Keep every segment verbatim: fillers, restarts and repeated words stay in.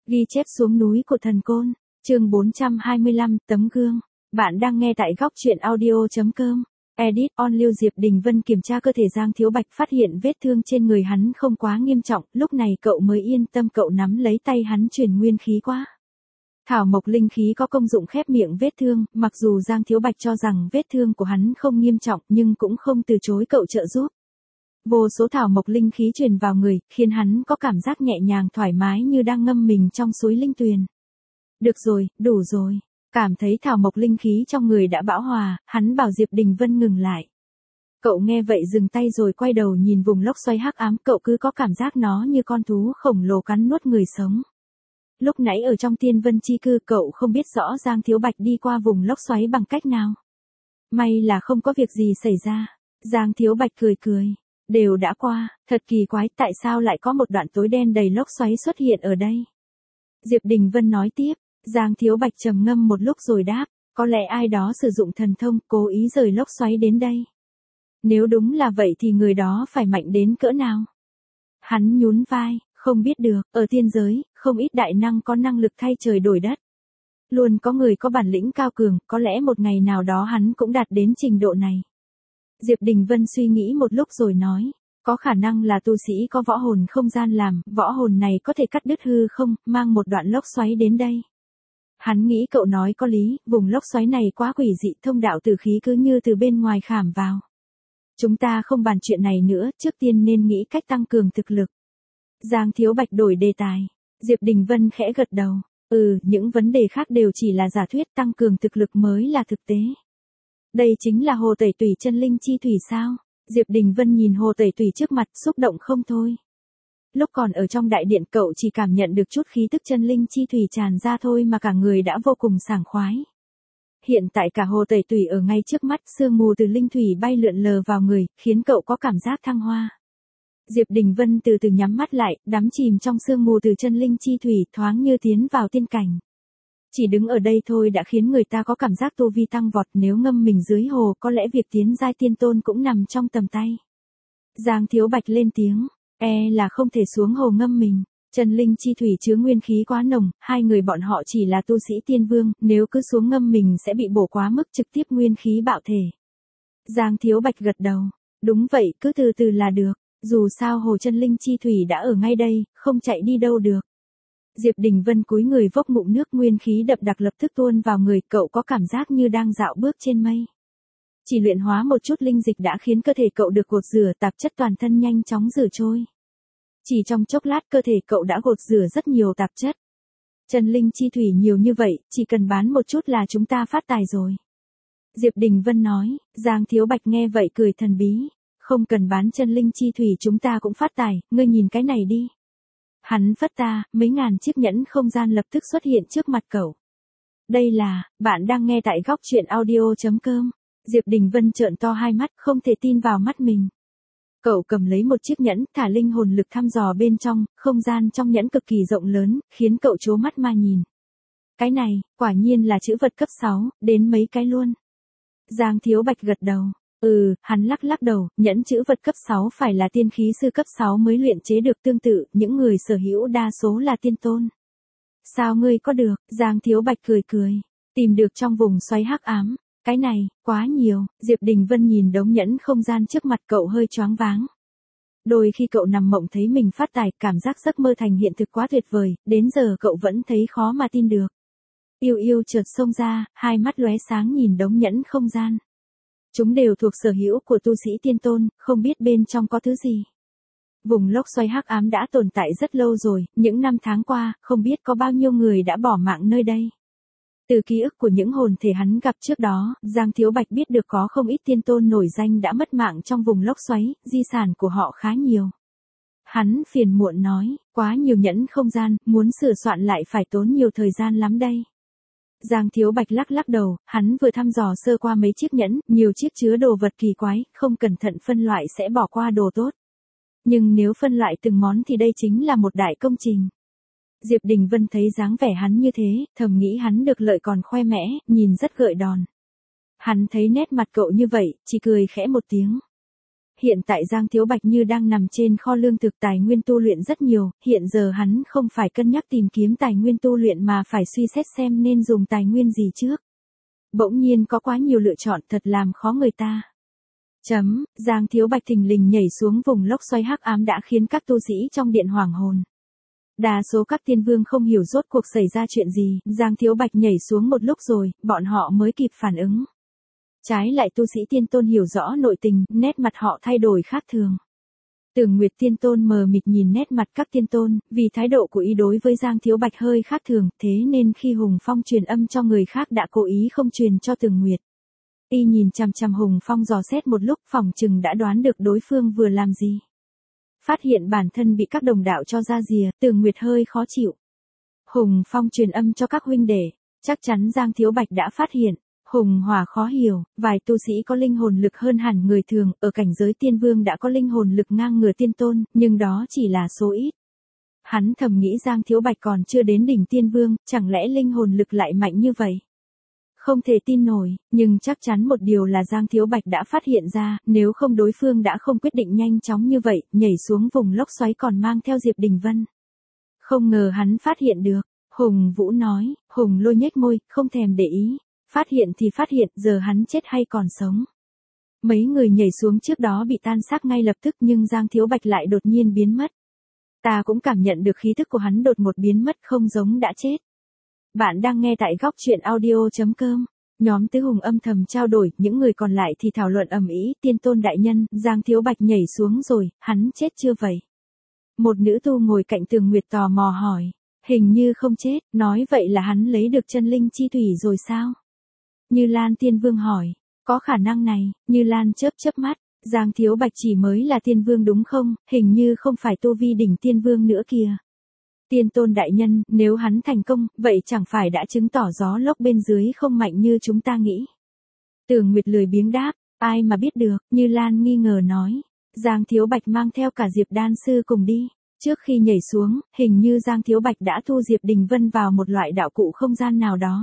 Ghi chép xuống núi của thần côn, chương bốn trăm hai mươi lăm, tấm gương. Bạn đang nghe tại góc truyện audio chấm com. Edit on Lưu Diệp Đình Vân kiểm tra cơ thể Giang Thiếu Bạch phát hiện vết thương trên người hắn không quá nghiêm trọng, lúc này cậu mới yên tâm. Cậu nắm lấy tay hắn truyền nguyên khí qua. Thảo mộc linh khí có công dụng khép miệng vết thương, mặc dù Giang Thiếu Bạch cho rằng vết thương của hắn không nghiêm trọng nhưng cũng không từ chối cậu trợ giúp. Vô số thảo mộc linh khí truyền vào người, khiến hắn có cảm giác nhẹ nhàng thoải mái như đang ngâm mình trong suối linh tuyền. Được rồi, đủ rồi. Cảm thấy thảo mộc linh khí trong người đã bão hòa, hắn bảo Diệp Đình Vân ngừng lại. Cậu nghe vậy dừng tay rồi quay đầu nhìn vùng lốc xoáy hắc ám, cậu cứ có cảm giác nó như con thú khổng lồ cắn nuốt người sống. Lúc nãy ở trong Tiên Vân Chi Cư cậu không biết rõ Giang Thiếu Bạch đi qua vùng lốc xoáy bằng cách nào. May là không có việc gì xảy ra. Giang Thiếu Bạch cười cười. Đều đã qua, thật kỳ quái, tại sao lại có một đoạn tối đen đầy lốc xoáy xuất hiện ở đây? Diệp Đình Vân nói tiếp. Giang Thiếu Bạch trầm ngâm một lúc rồi đáp, có lẽ ai đó sử dụng thần thông cố ý rời lốc xoáy đến đây. Nếu đúng là vậy thì người đó phải mạnh đến cỡ nào? Hắn nhún vai, không biết được, ở tiên giới, không ít đại năng có năng lực thay trời đổi đất. Luôn có người có bản lĩnh cao cường, có lẽ một ngày nào đó hắn cũng đạt đến trình độ này. Diệp Đình Vân suy nghĩ một lúc rồi nói, có khả năng là tu sĩ có võ hồn không gian làm, võ hồn này có thể cắt đứt hư không, mang một đoạn lốc xoáy đến đây. Hắn nghĩ cậu nói có lý, vùng lốc xoáy này quá quỷ dị, thông đạo tử khí cứ như từ bên ngoài khảm vào. Chúng ta không bàn chuyện này nữa, trước tiên nên nghĩ cách tăng cường thực lực. Giang Thiếu Bạch đổi đề tài. Diệp Đình Vân khẽ gật đầu. Ừ, những vấn đề khác đều chỉ là giả thuyết, tăng cường thực lực mới là thực tế. Đây chính là hồ tẩy tủy chân linh chi thủy sao? Diệp Đình Vân nhìn hồ tẩy tủy trước mặt, xúc động không thôi. Lúc còn ở trong đại điện cậu chỉ cảm nhận được chút khí tức chân linh chi thủy tràn ra thôi mà cả người đã vô cùng sảng khoái. Hiện tại cả hồ tẩy tủy ở ngay trước mắt, sương mù từ linh thủy bay lượn lờ vào người, khiến cậu có cảm giác thăng hoa. Diệp Đình Vân từ từ nhắm mắt lại, đắm chìm trong sương mù từ chân linh chi thủy, thoáng như tiến vào tiên cảnh. Chỉ đứng ở đây thôi đã khiến người ta có cảm giác tu vi tăng vọt, nếu ngâm mình dưới hồ có lẽ việc tiến giai tiên tôn cũng nằm trong tầm tay. Giang Thiếu Bạch lên tiếng, e là không thể xuống hồ ngâm mình. Chân linh chi thủy chứa nguyên khí quá nồng, hai người bọn họ chỉ là tu sĩ tiên vương, nếu cứ xuống ngâm mình sẽ bị bổ quá mức, trực tiếp nguyên khí bạo thể. Giang Thiếu Bạch gật đầu, đúng vậy, cứ từ từ là được, dù sao hồ chân linh chi thủy đã ở ngay đây, không chạy đi đâu được. Diệp Đình Vân cúi người vốc ngụm nước, nguyên khí đậm đặc lập tức tuôn vào người, cậu có cảm giác như đang dạo bước trên mây. Chỉ luyện hóa một chút linh dịch đã khiến cơ thể cậu được gột rửa, tạp chất toàn thân nhanh chóng rửa trôi. Chỉ trong chốc lát cơ thể cậu đã gột rửa rất nhiều tạp chất. Chân linh chi thủy nhiều như vậy, chỉ cần bán một chút là chúng ta phát tài rồi. Diệp Đình Vân nói. Giang Thiếu Bạch nghe vậy cười thần bí. Không cần bán chân linh chi thủy chúng ta cũng phát tài, ngươi nhìn cái này đi. Hắn phất ta, mấy ngàn chiếc nhẫn không gian lập tức xuất hiện trước mặt cậu. Đây là, bạn đang nghe tại góc truyện audio chấm com. Diệp Đình Vân trợn to hai mắt, không thể tin vào mắt mình. Cậu cầm lấy một chiếc nhẫn, thả linh hồn lực thăm dò bên trong, không gian trong nhẫn cực kỳ rộng lớn, khiến cậu trố mắt mà nhìn. Cái này, quả nhiên là chữ vật cấp sáu, đến mấy cái luôn. Giang Thiếu Bạch gật đầu. Ừ, hắn lắc lắc đầu, nhẫn chữ vật cấp sáu phải là tiên khí sư cấp sáu mới luyện chế được, tương tự, những người sở hữu đa số là tiên tôn. Sao ngươi có được? Giang Thiếu Bạch cười cười. Tìm được trong vùng xoáy hắc ám. Cái này, quá nhiều. Diệp Đình Vân nhìn đống nhẫn không gian trước mặt cậu hơi choáng váng. Đôi khi cậu nằm mộng thấy mình phát tài, cảm giác giấc mơ thành hiện thực quá tuyệt vời, đến giờ cậu vẫn thấy khó mà tin được. Yêu yêu chợt xông ra, hai mắt lóe sáng nhìn đống nhẫn không gian. Chúng đều thuộc sở hữu của tu sĩ tiên tôn, không biết bên trong có thứ gì. Vùng lốc xoáy hắc ám đã tồn tại rất lâu rồi, những năm tháng qua, không biết có bao nhiêu người đã bỏ mạng nơi đây. Từ ký ức của những hồn thể hắn gặp trước đó, Giang Thiếu Bạch biết được có không ít tiên tôn nổi danh đã mất mạng trong vùng lốc xoáy, di sản của họ khá nhiều. Hắn phiền muộn nói, quá nhiều nhẫn không gian, muốn sửa soạn lại phải tốn nhiều thời gian lắm đây. Giang Thiếu Bạch lắc lắc đầu, hắn vừa thăm dò sơ qua mấy chiếc nhẫn, nhiều chiếc chứa đồ vật kỳ quái, không cẩn thận phân loại sẽ bỏ qua đồ tốt. Nhưng nếu phân loại từng món thì đây chính là một đại công trình. Diệp Đình Vân thấy dáng vẻ hắn như thế, thầm nghĩ hắn được lợi còn khoe mẽ, nhìn rất gợi đòn. Hắn thấy nét mặt cậu như vậy, chỉ cười khẽ một tiếng. Hiện tại Giang Thiếu Bạch như đang nằm trên kho lương thực tài nguyên tu luyện rất nhiều, hiện giờ hắn không phải cân nhắc tìm kiếm tài nguyên tu luyện mà phải suy xét xem nên dùng tài nguyên gì trước. Bỗng nhiên có quá nhiều lựa chọn thật làm khó người ta. Chấm, Giang Thiếu Bạch thình lình nhảy xuống vùng lốc xoáy hắc ám đã khiến các tu sĩ trong điện hoảng hồn. Đa số các tiên vương không hiểu rốt cuộc xảy ra chuyện gì, Giang Thiếu Bạch nhảy xuống một lúc rồi, bọn họ mới kịp phản ứng. Trái lại tu sĩ tiên tôn hiểu rõ nội tình, nét mặt họ thay đổi khác thường. Tưởng Nguyệt tiên tôn mờ mịt nhìn nét mặt các tiên tôn, vì thái độ của y đối với Giang Thiếu Bạch hơi khác thường, thế nên khi Hùng Phong truyền âm cho người khác đã cố ý không truyền cho Tưởng Nguyệt. Y nhìn chằm chằm Hùng Phong dò xét một lúc, phỏng chừng đã đoán được đối phương vừa làm gì. Phát hiện bản thân bị các đồng đạo cho ra rìa, Tưởng Nguyệt hơi khó chịu. Hùng Phong truyền âm cho các huynh đệ, chắc chắn Giang Thiếu Bạch đã phát hiện. Hùng Hòa khó hiểu, vài tu sĩ có linh hồn lực hơn hẳn người thường, ở cảnh giới tiên vương đã có linh hồn lực ngang ngửa tiên tôn, nhưng đó chỉ là số ít. Hắn thầm nghĩ Giang Thiếu Bạch còn chưa đến đỉnh tiên vương, chẳng lẽ linh hồn lực lại mạnh như vậy? Không thể tin nổi, nhưng chắc chắn một điều là Giang Thiếu Bạch đã phát hiện ra, nếu không đối phương đã không quyết định nhanh chóng như vậy, nhảy xuống vùng lốc xoáy còn mang theo Diệp Đình Vân. Không ngờ hắn phát hiện được, Hùng Vũ nói, Hùng Lôi nhếch môi, không thèm để ý. Phát hiện thì phát hiện, giờ hắn chết hay còn sống. Mấy người nhảy xuống trước đó bị tan xác ngay lập tức nhưng Giang Thiếu Bạch lại đột nhiên biến mất. Ta cũng cảm nhận được khí thức của hắn đột một biến mất không giống đã chết. Bạn đang nghe tại góc truyện audio.com. Nhóm Tứ Hùng âm thầm trao đổi, những người còn lại thì thảo luận ầm ĩ, tiên tôn đại nhân, Giang Thiếu Bạch nhảy xuống rồi, hắn chết chưa vậy? Một nữ tu ngồi cạnh Tường Nguyệt tò mò hỏi, hình như không chết, nói vậy là hắn lấy được chân linh chi thủy rồi sao? Như Lan Tiên Vương hỏi, có khả năng này, Như Lan chớp chớp mắt, Giang Thiếu Bạch chỉ mới là tiên vương đúng không, hình như không phải tu vi đỉnh tiên vương nữa kìa. Tiên tôn đại nhân, nếu hắn thành công, vậy chẳng phải đã chứng tỏ gió lốc bên dưới không mạnh như chúng ta nghĩ. Tưởng Nguyệt lười biếng đáp, ai mà biết được, Như Lan nghi ngờ nói, Giang Thiếu Bạch mang theo cả Diệp Đan Sư cùng đi. Trước khi nhảy xuống, hình như Giang Thiếu Bạch đã thu Diệp Đình Vân vào một loại đạo cụ không gian nào đó.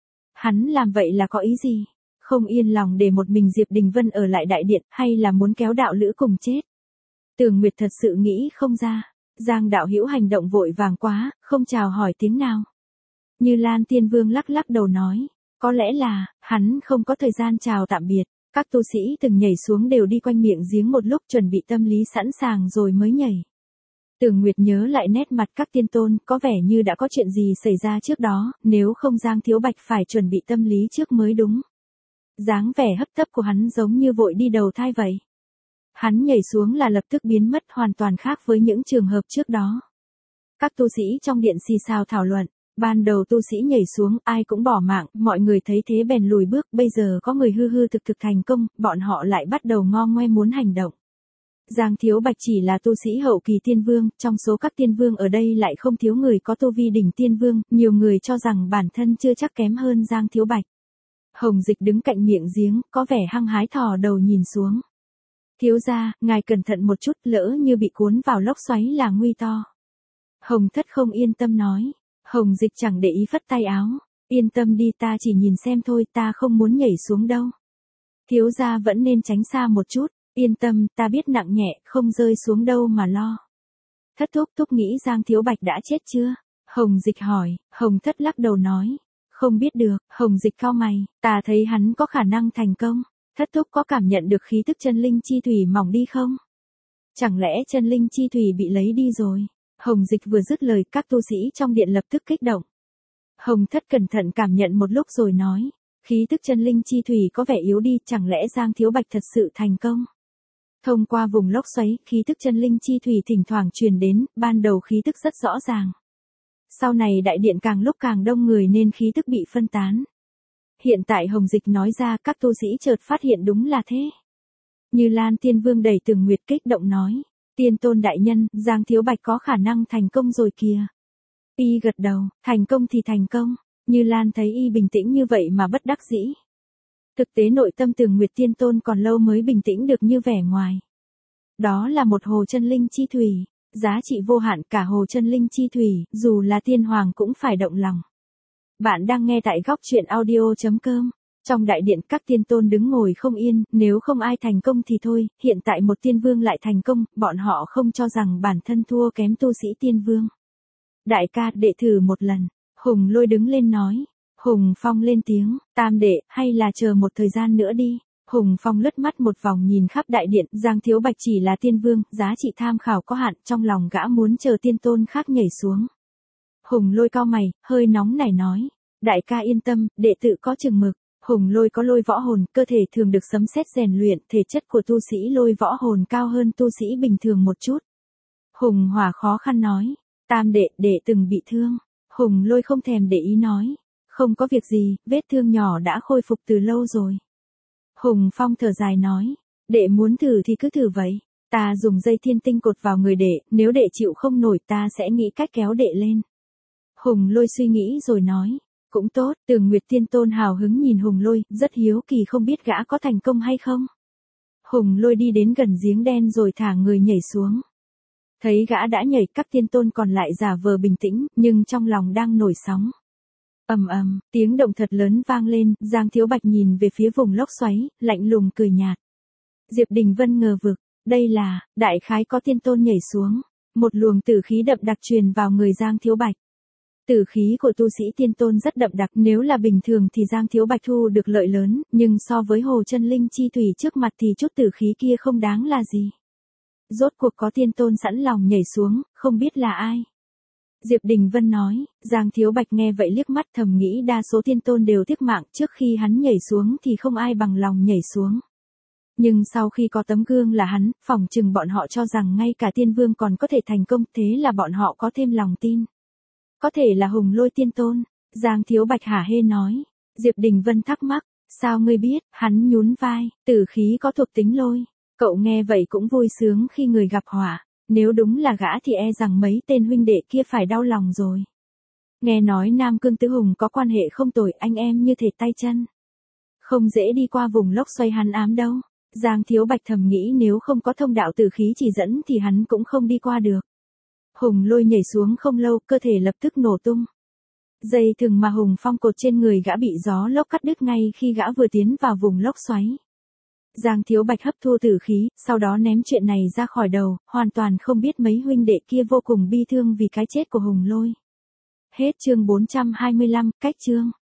Hắn làm vậy là có ý gì? Không yên lòng để một mình Diệp Đình Vân ở lại đại điện, hay là muốn kéo đạo lữ cùng chết? Tưởng Nguyệt thật sự nghĩ không ra. Giang đạo hữu hành động vội vàng quá, không chào hỏi tiếng nào. Như Lan Tiên Vương lắc lắc đầu nói, có lẽ là, hắn không có thời gian chào tạm biệt. Các tu sĩ từng nhảy xuống đều đi quanh miệng giếng một lúc chuẩn bị tâm lý sẵn sàng rồi mới nhảy. Tưởng Nguyệt nhớ lại nét mặt các tiên tôn, có vẻ như đã có chuyện gì xảy ra trước đó, nếu không Giang Thiếu Bạch phải chuẩn bị tâm lý trước mới đúng. Dáng vẻ hấp tấp của hắn giống như vội đi đầu thai vậy. Hắn nhảy xuống là lập tức biến mất hoàn toàn khác với những trường hợp trước đó. Các tu sĩ trong điện xì xào thảo luận, ban đầu tu sĩ nhảy xuống ai cũng bỏ mạng, mọi người thấy thế bèn lùi bước, bây giờ có người hư hư thực thực thành công, bọn họ lại bắt đầu ngo ngoe muốn hành động. Giang Thiếu Bạch chỉ là tu sĩ hậu kỳ tiên vương, trong số các tiên vương ở đây lại không thiếu người có tu vi đỉnh tiên vương, nhiều người cho rằng bản thân chưa chắc kém hơn Giang Thiếu Bạch. Hồng Dịch đứng cạnh miệng giếng, có vẻ hăng hái thò đầu nhìn xuống. Thiếu gia, ngài cẩn thận một chút, lỡ như bị cuốn vào lốc xoáy là nguy to. Hồng Thất không yên tâm nói. Hồng Dịch chẳng để ý phất tay áo. Yên tâm đi, ta chỉ nhìn xem thôi, ta không muốn nhảy xuống đâu. Thiếu gia vẫn nên tránh xa một chút. Yên tâm, ta biết nặng nhẹ, không rơi xuống đâu mà lo. Thất thúc thúc nghĩ Giang Thiếu Bạch đã chết chưa? Hồng Dịch hỏi. Hồng Thất lắc đầu nói. Không biết được. Hồng Dịch cau mày, ta thấy hắn có khả năng thành công. Thất thúc có cảm nhận được khí tức chân linh chi thủy mỏng đi không? Chẳng lẽ chân linh chi thủy bị lấy đi rồi? Hồng Dịch vừa dứt lời, các tu sĩ trong điện lập tức kích động. Hồng Thất cẩn thận cảm nhận một lúc rồi nói, khí tức chân linh chi thủy có vẻ yếu đi, chẳng lẽ Giang Thiếu Bạch thật sự thành công? Thông qua vùng lốc xoáy, khí tức chân linh chi thủy thỉnh thoảng truyền đến, ban đầu khí tức rất rõ ràng. Sau này đại điện càng lúc càng đông người nên khí tức bị phân tán. Hiện tại Hồng Dịch nói ra, các tu sĩ chợt phát hiện đúng là thế. Như Lan Tiên Vương đẩy Tưởng Nguyệt kích động nói, Tiên tôn đại nhân, Giang Thiếu Bạch có khả năng thành công rồi kìa. Y gật đầu, thành công thì thành công. Như Lan thấy y bình tĩnh như vậy mà bất đắc dĩ. Thực tế nội tâm Tưởng Nguyệt Tiên tôn còn lâu mới bình tĩnh được như vẻ ngoài. Đó là một hồ chân linh chi thủy, giá trị vô hạn, cả hồ chân linh chi thủy, dù là tiên hoàng cũng phải động lòng. Bạn đang nghe tại góc truyện audio chấm com. Trong đại điện các tiên tôn đứng ngồi không yên, nếu không ai thành công thì thôi, hiện tại một tiên vương lại thành công, bọn họ không cho rằng bản thân thua kém tu sĩ tiên vương. Đại ca, đệ thử một lần. Hùng Lôi đứng lên nói. Hùng Phong lên tiếng, tam đệ, hay là chờ một thời gian nữa đi. Hùng Phong lướt mắt một vòng nhìn khắp đại điện, Giang Thiếu Bạch chỉ là tiên vương, giá trị tham khảo có hạn, trong lòng gã muốn chờ tiên tôn khác nhảy xuống. Hùng Lôi cau mày, hơi nóng nảy nói. Đại ca yên tâm, đệ tử có chừng mực. Hùng Lôi có lôi võ hồn, cơ thể thường được sấm sét rèn luyện, thể chất của tu sĩ lôi võ hồn cao hơn tu sĩ bình thường một chút. Hùng Hỏa khó khăn nói. Tam đệ, đệ từng bị thương. Hùng Lôi không thèm để ý nói. Không có việc gì, vết thương nhỏ đã khôi phục từ lâu rồi. Hùng Phong thở dài nói. Đệ muốn thử thì cứ thử vậy. Ta dùng dây thiên tinh cột vào người đệ, nếu đệ chịu không nổi ta sẽ nghĩ cách kéo đệ lên. Hùng Lôi suy nghĩ rồi nói. Cũng tốt, Tường Nguyệt Tiên Tôn hào hứng nhìn Hùng Lôi, rất hiếu kỳ không biết gã có thành công hay không. Hùng Lôi đi đến gần giếng đen rồi thả người nhảy xuống. Thấy gã đã nhảy, các tiên tôn còn lại giả vờ bình tĩnh, nhưng trong lòng đang nổi sóng. Ầm ầm, tiếng động thật lớn vang lên, Giang Thiếu Bạch nhìn về phía vùng lốc xoáy, lạnh lùng cười nhạt. Diệp Đình Vân ngờ vực, đây là, đại khái có tiên tôn nhảy xuống. Một luồng tử khí đậm đặc truyền vào người Giang Thiếu Bạch. Tử khí của tu sĩ tiên tôn rất đậm đặc, nếu là bình thường thì Giang Thiếu Bạch thu được lợi lớn, nhưng so với hồ chân linh chi thủy trước mặt thì chút tử khí kia không đáng là gì. Rốt cuộc có tiên tôn sẵn lòng nhảy xuống, không biết là ai. Diệp Đình Vân nói, Giang Thiếu Bạch nghe vậy liếc mắt thầm nghĩ đa số tiên tôn đều tiếc mạng, trước khi hắn nhảy xuống thì không ai bằng lòng nhảy xuống. Nhưng sau khi có tấm gương là hắn, phỏng chừng bọn họ cho rằng ngay cả tiên vương còn có thể thành công, thế là bọn họ có thêm lòng tin. Có thể là Hùng Lôi tiên tôn, Giang Thiếu Bạch hả hê nói. Diệp Đình Vân thắc mắc, sao ngươi biết, hắn nhún vai, tử khí có thuộc tính lôi. Cậu nghe vậy cũng vui sướng khi người gặp họa, nếu đúng là gã thì e rằng mấy tên huynh đệ kia phải đau lòng rồi. Nghe nói Nam Cương Tứ Hùng có quan hệ không tồi, anh em như thể tay chân. Không dễ đi qua vùng lốc xoay hắn ám đâu. Giang Thiếu Bạch thầm nghĩ nếu không có thông đạo tử khí chỉ dẫn thì hắn cũng không đi qua được. Hùng Lôi nhảy xuống không lâu, cơ thể lập tức nổ tung. Dây thừng mà Hùng Phong cột trên người gã bị gió lốc cắt đứt ngay khi gã vừa tiến vào vùng lốc xoáy. Giang Thiếu Bạch hấp thu tử khí, sau đó ném chuyện này ra khỏi đầu, hoàn toàn không biết mấy huynh đệ kia vô cùng bi thương vì cái chết của Hùng Lôi. Hết chương bốn trăm hai mươi lăm, cách chương.